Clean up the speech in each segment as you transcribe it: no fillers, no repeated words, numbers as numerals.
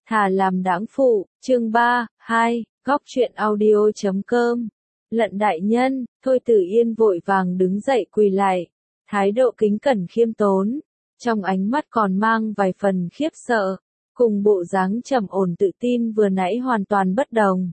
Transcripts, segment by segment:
Thà làm đãng phụ, chương 3, 2, góc truyện audio.com. Lận đại nhân, Thôi Tử Yên vội vàng đứng dậy quỳ lại, thái độ kính cẩn khiêm tốn, trong ánh mắt còn mang vài phần khiếp sợ, cùng bộ dáng trầm ổn tự tin vừa nãy hoàn toàn bất đồng.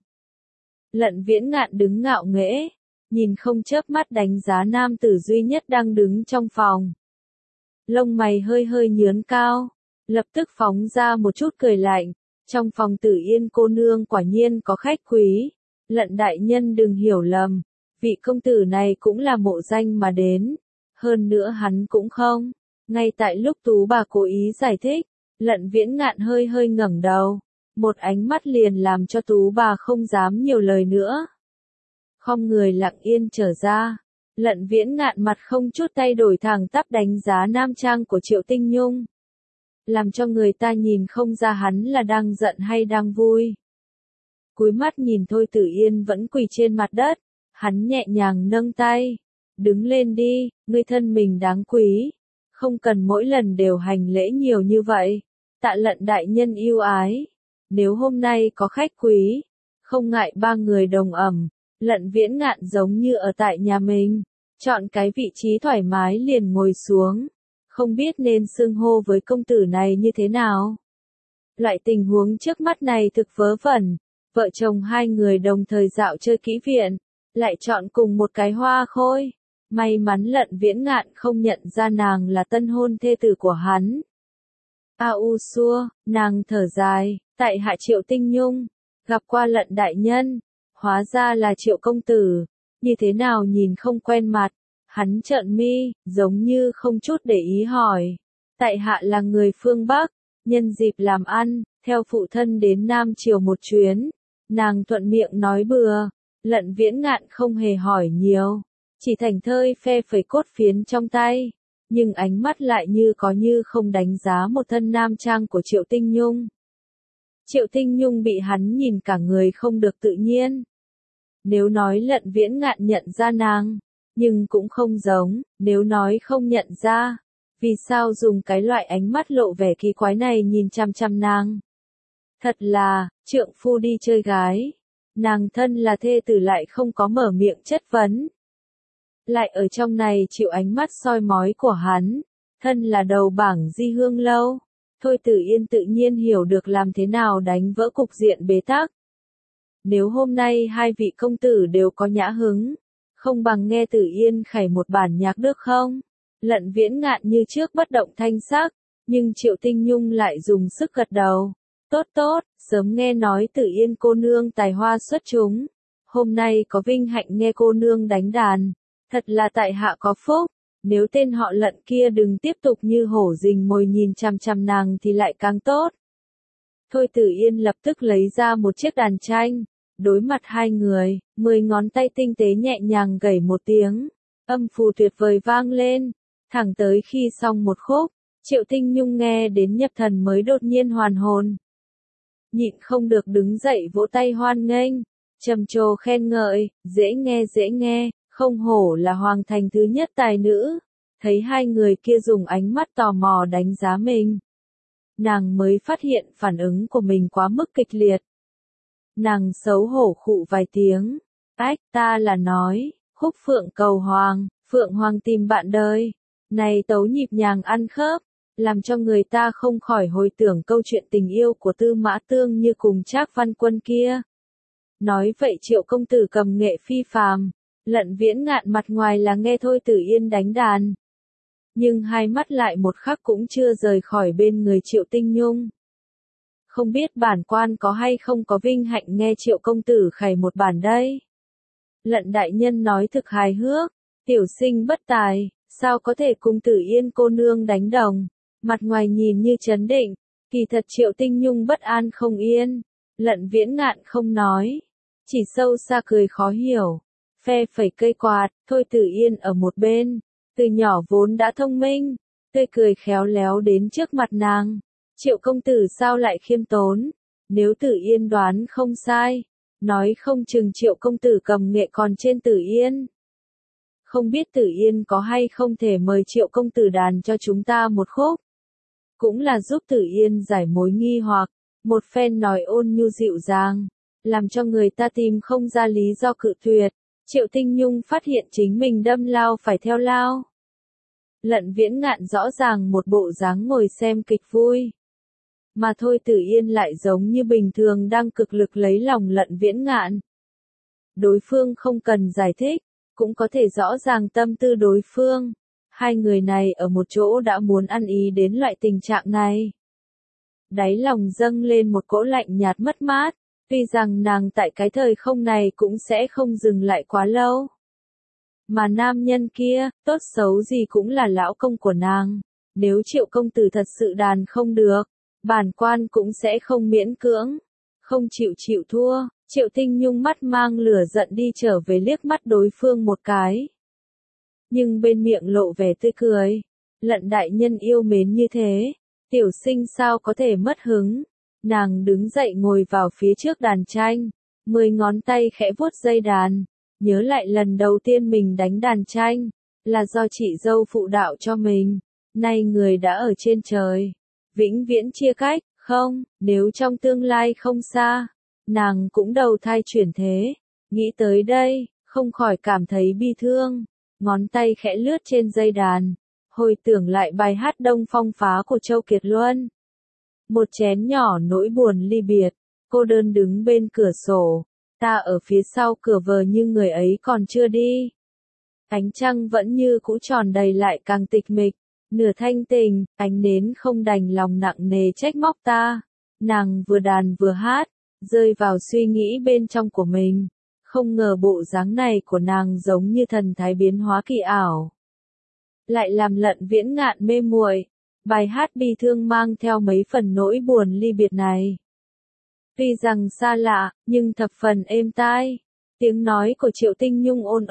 Lận Viễn Ngạn đứng ngạo nghễ, nhìn không chớp mắt đánh giá nam tử duy nhất đang đứng trong phòng. Lông mày hơi hơi nhướng cao, lập tức phóng ra một chút cười lạnh, trong phòng Tử Yên cô nương quả nhiên có khách quý, Lận đại nhân đừng hiểu lầm, vị công tử này cũng là mộ danh mà đến, hơn nữa hắn cũng không. Ngay tại lúc Tú bà cố ý giải thích, Lận Viễn Ngạn hơi hơi ngẩng đầu, một ánh mắt liền làm cho Tú bà không dám nhiều lời nữa. Khom người lặng yên trở ra, Lận Viễn Ngạn mặt không chút thay đổi thẳng tắp đánh giá nam trang của Triệu Tinh Nhung, làm cho người ta nhìn không ra hắn là đang giận hay đang vui. Cúi mắt nhìn Thôi Tử Yên vẫn quỳ trên mặt đất, hắn nhẹ nhàng nâng tay, đứng lên đi, ngươi thân mình đáng quý, không cần mỗi lần đều hành lễ nhiều như vậy, tạ Lận đại nhân yêu ái, nếu hôm nay có khách quý, không ngại ba người đồng ẩm. Lận Viễn Ngạn giống như ở tại nhà mình, chọn cái vị trí thoải mái liền ngồi xuống, không biết nên xưng hô với công tử này như thế nào. Loại tình huống trước mắt này thực vớ vẩn, vợ chồng hai người đồng thời dạo chơi kỹ viện, lại chọn cùng một cái hoa khôi. May mắn Lận Viễn Ngạn không nhận ra nàng là tân hôn thê tử của hắn. A u xua, nàng thở dài, tại hạ Triệu Tinh Nhung, gặp qua Lận đại nhân, hóa ra là Triệu công tử, như thế nào nhìn không quen mặt. Hắn trợn mi, giống như không chút để ý hỏi. Tại hạ là người phương Bắc, nhân dịp làm ăn, theo phụ thân đến Nam Triều một chuyến. Nàng thuận miệng nói bừa, Lận Viễn Ngạn không hề hỏi nhiều, chỉ thảnh thơi phe phẩy cốt phiến trong tay, nhưng ánh mắt lại như có như không đánh giá một thân nam trang của Triệu Tinh Nhung. Triệu Tinh Nhung bị hắn nhìn cả người không được tự nhiên. Nếu nói Lận Viễn Ngạn nhận ra nàng, nhưng cũng không giống, nếu nói không nhận ra, vì sao dùng cái loại ánh mắt lộ vẻ kỳ quái này nhìn chăm chăm nàng. Thật là, trượng phu đi chơi gái, nàng thân là thê tử lại không có mở miệng chất vấn. Lại ở trong này chịu ánh mắt soi mói của hắn, thân là đầu bảng Di Hương Lâu, Thôi Tử Yên tự nhiên hiểu được làm thế nào đánh vỡ cục diện bế tắc. Nếu hôm nay hai vị công tử đều có nhã hứng, không bằng nghe Tử Yên khải một bản nhạc được không? Lận Viễn Ngạn như trước bất động thanh sắc, nhưng Triệu Tinh Nhung lại dùng sức gật đầu. Tốt tốt, sớm nghe nói Tử Yên cô nương tài hoa xuất chúng, hôm nay có vinh hạnh nghe cô nương đánh đàn, thật là tại hạ có phúc, nếu tên họ Lận kia đừng tiếp tục như hổ rình mồi nhìn chằm chằm nàng thì lại càng tốt. Thôi Tử Yên lập tức lấy ra một chiếc đàn tranh, đối mặt hai người, 10 ngón tay tinh tế nhẹ nhàng gảy một tiếng, âm phù tuyệt vời vang lên, thẳng tới khi xong một khúc, Triệu Tinh Nhung nghe đến nhập thần mới đột nhiên hoàn hồn. Nhịn không được đứng dậy vỗ tay hoan nghênh, trầm trồ khen ngợi, dễ nghe, không hổ là hoàng thành thứ nhất tài nữ. Thấy hai người kia dùng ánh mắt tò mò đánh giá mình, nàng mới phát hiện phản ứng của mình quá mức kịch liệt. Nàng xấu hổ khụ vài tiếng, ách ta là nói, khúc Phượng cầu hoàng, Phượng hoàng tìm bạn đời, này tấu nhịp nhàng ăn khớp, làm cho người ta không khỏi hồi tưởng câu chuyện tình yêu của Tư Mã Tương như cùng Trác Văn Quân kia. Nói vậy Triệu công tử cầm nghệ phi phàm, Lận Viễn Ngạn mặt ngoài là nghe Thôi Tử Yên đánh đàn, nhưng hai mắt lại một khắc cũng chưa rời khỏi bên người Triệu Tinh Nhung. Không biết bản quan có hay không có vinh hạnh nghe Triệu công tử khải một bản đây. Lận đại nhân nói thực hài hước, tiểu sinh bất tài, sao có thể cùng Tử Yên cô nương đánh đồng. Mặt ngoài nhìn như trấn định, kỳ thật Triệu Tinh Nhung bất an không yên. Lận Viễn Ngạn không nói, chỉ sâu xa cười khó hiểu, phe phẩy cây quạt. Thôi Tử Yên ở một bên, từ nhỏ vốn đã thông minh, tươi cười khéo léo đến trước mặt nàng. Triệu công tử sao lại khiêm tốn, nếu Tử Yên đoán không sai, nói không chừng Triệu công tử cầm nghệ còn trên Tử Yên. Không biết Tử Yên có hay không thể mời Triệu công tử đàn cho chúng ta một khúc, cũng là giúp Tử Yên giải mối nghi hoặc. Một phen nói ôn nhu dịu dàng, làm cho người ta tìm không ra lý do cự tuyệt. Triệu Tinh Nhung phát hiện chính mình đâm lao phải theo lao. Lận Viễn Ngạn rõ ràng một bộ dáng ngồi xem kịch vui. Mà Thôi Tử Yên lại giống như bình thường đang cực lực lấy lòng Lận Viễn Ngạn. Đối phương không cần giải thích, cũng có thể rõ ràng tâm tư đối phương. Hai người này ở một chỗ đã muốn ăn ý đến loại tình trạng này. Đáy lòng dâng lên một cỗ lạnh nhạt mất mát, tuy rằng nàng tại cái thời không này cũng sẽ không dừng lại quá lâu. Mà nam nhân kia, tốt xấu gì cũng là lão công của nàng. Nếu Triệu công tử thật sự đàn không được, bản quan cũng sẽ không miễn cưỡng, không chịu thua. Triệu Tinh Nhung mắt mang lửa giận đi trở về liếc mắt đối phương một cái. Nhưng bên miệng lộ vẻ tươi cười. Lận đại nhân yêu mến như thế, tiểu sinh sao có thể mất hứng. Nàng đứng dậy ngồi vào phía trước đàn tranh, 10 ngón tay khẽ vuốt dây đàn. Nhớ lại lần đầu tiên mình đánh đàn tranh, là do chị dâu phụ đạo cho mình. Nay người đã ở trên trời, vĩnh viễn chia cách, không, nếu trong tương lai không xa, nàng cũng đầu thai chuyển thế. Nghĩ tới đây, không khỏi cảm thấy bi thương, ngón tay khẽ lướt trên dây đàn, hồi tưởng lại bài hát Đông Phong Phá của Châu Kiệt Luân. Một chén nhỏ nỗi buồn ly biệt, cô đơn đứng bên cửa sổ, ta ở phía sau cửa vờ như người ấy còn chưa đi. Ánh trăng vẫn như cũ tròn đầy lại càng tịch mịch, nửa thanh tình, ánh nến không đành lòng nặng nề trách móc ta. Nàng vừa đàn vừa hát, rơi vào suy nghĩ bên trong của mình. Không ngờ bộ dáng này của nàng giống như thần thái biến hóa kỳ ảo. Lại làm Lận Viễn Ngạn mê muội. Bài hát bi thương mang theo mấy phần nỗi buồn ly biệt này. Tuy rằng xa lạ, nhưng thập phần êm tai. Tiếng nói của Triệu Tinh Nhung ôn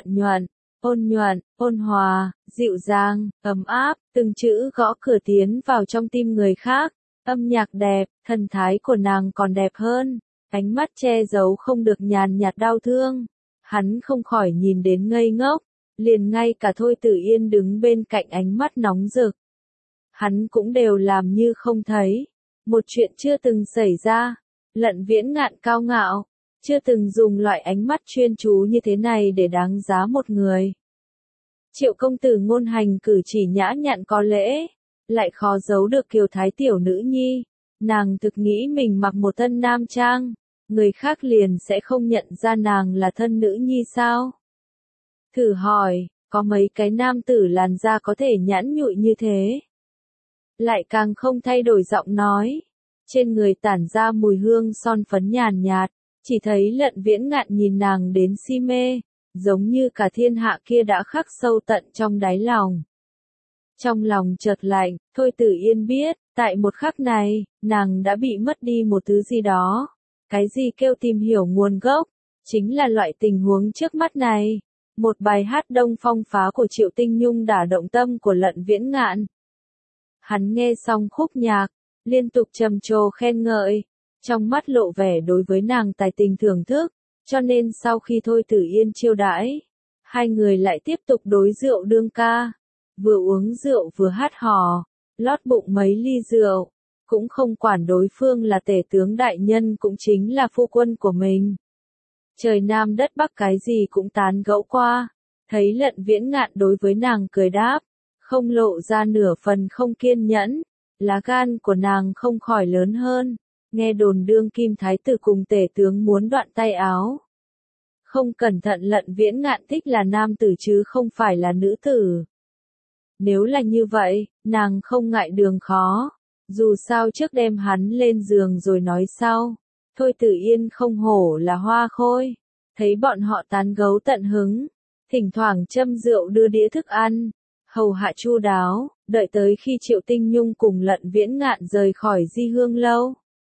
nhuận, ôn hòa, dịu dàng, ấm áp, từng chữ gõ cửa tiến vào trong tim người khác. Âm nhạc đẹp, thần thái của nàng còn đẹp hơn. Ánh mắt che giấu không được nhàn nhạt đau thương. Hắn không khỏi nhìn đến ngây ngốc. Liền ngay cả Thôi Tử Yên đứng bên cạnh ánh mắt nóng rực. Hắn cũng đều làm như không thấy. Một chuyện chưa từng xảy ra. Lận Viễn Ngạn cao ngạo, chưa từng dùng loại ánh mắt chuyên chú như thế này để đáng giá một người. Triệu công tử ngôn hành cử chỉ nhã nhặn có lễ, lại khó giấu được kiều thái tiểu nữ nhi. Nàng thực nghĩ mình mặc một thân nam trang, người khác liền sẽ không nhận ra nàng là thân nữ nhi sao? Thử hỏi, có mấy cái nam tử làn da có thể nhẵn nhụi như thế? Lại càng không thay đổi giọng nói. Trên người tản ra mùi hương son phấn nhàn nhạt, chỉ thấy Lận Viễn Ngạn nhìn nàng đến si mê, giống như cả thiên hạ kia đã khắc sâu tận trong đáy lòng. Trong lòng chợt lạnh, Thôi Tử Yên biết, tại một khắc này, nàng đã bị mất đi một thứ gì đó. Cái gì kêu tìm hiểu nguồn gốc, chính là loại tình huống trước mắt này. Một bài hát Đông Phong Phá của Triệu Tinh Nhung đả động tâm của Lận Viễn Ngạn. Hắn nghe xong khúc nhạc, liên tục trầm trồ khen ngợi, trong mắt lộ vẻ đối với nàng tài tình thưởng thức, cho nên sau khi Thôi Tử Yên chiêu đãi, hai người lại tiếp tục đối rượu đương ca, vừa uống rượu vừa hát hò, lót bụng mấy ly rượu, cũng không quản đối phương là tể tướng đại nhân cũng chính là phu quân của mình. Trời Nam đất Bắc cái gì cũng tán gẫu qua, thấy Lận Viễn Ngạn đối với nàng cười đáp, không lộ ra nửa phần không kiên nhẫn. Lá gan của nàng không khỏi lớn hơn, nghe đồn đương kim thái tử cùng tể tướng muốn đoạn tay áo. Không cẩn thận Lận Viễn Ngạn thích là nam tử chứ không phải là nữ tử. Nếu là như vậy, nàng không ngại đường khó, dù sao trước đem hắn lên giường rồi nói sau. Thôi Tử Yên không hổ là hoa khôi, thấy bọn họ tán gấu tận hứng, thỉnh thoảng châm rượu đưa đĩa thức ăn, hầu hạ chu đáo. Đợi tới khi Triệu Tinh Nhung cùng Lận Viễn Ngạn rời khỏi Di Hương lâu.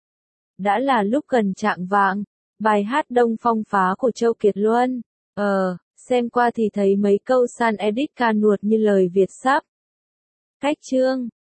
Đã là lúc gần chạng vạng, bài hát Đông Phong Phá của Châu Kiệt Luân. Xem qua thì thấy mấy câu san edit ca nuột như lời Việt sắp. Cách chương